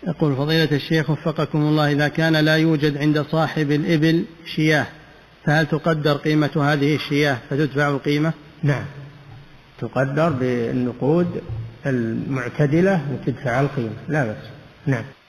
يقول فضيلة الشيخ وفقكم الله، إذا كان لا يوجد عند صاحب الإبل شياه فهل تقدر قيمة هذه الشياه فتدفع القيمة؟ نعم، تقدر بالنقود المعتدلة وتدفع القيمة، لا بأس. نعم.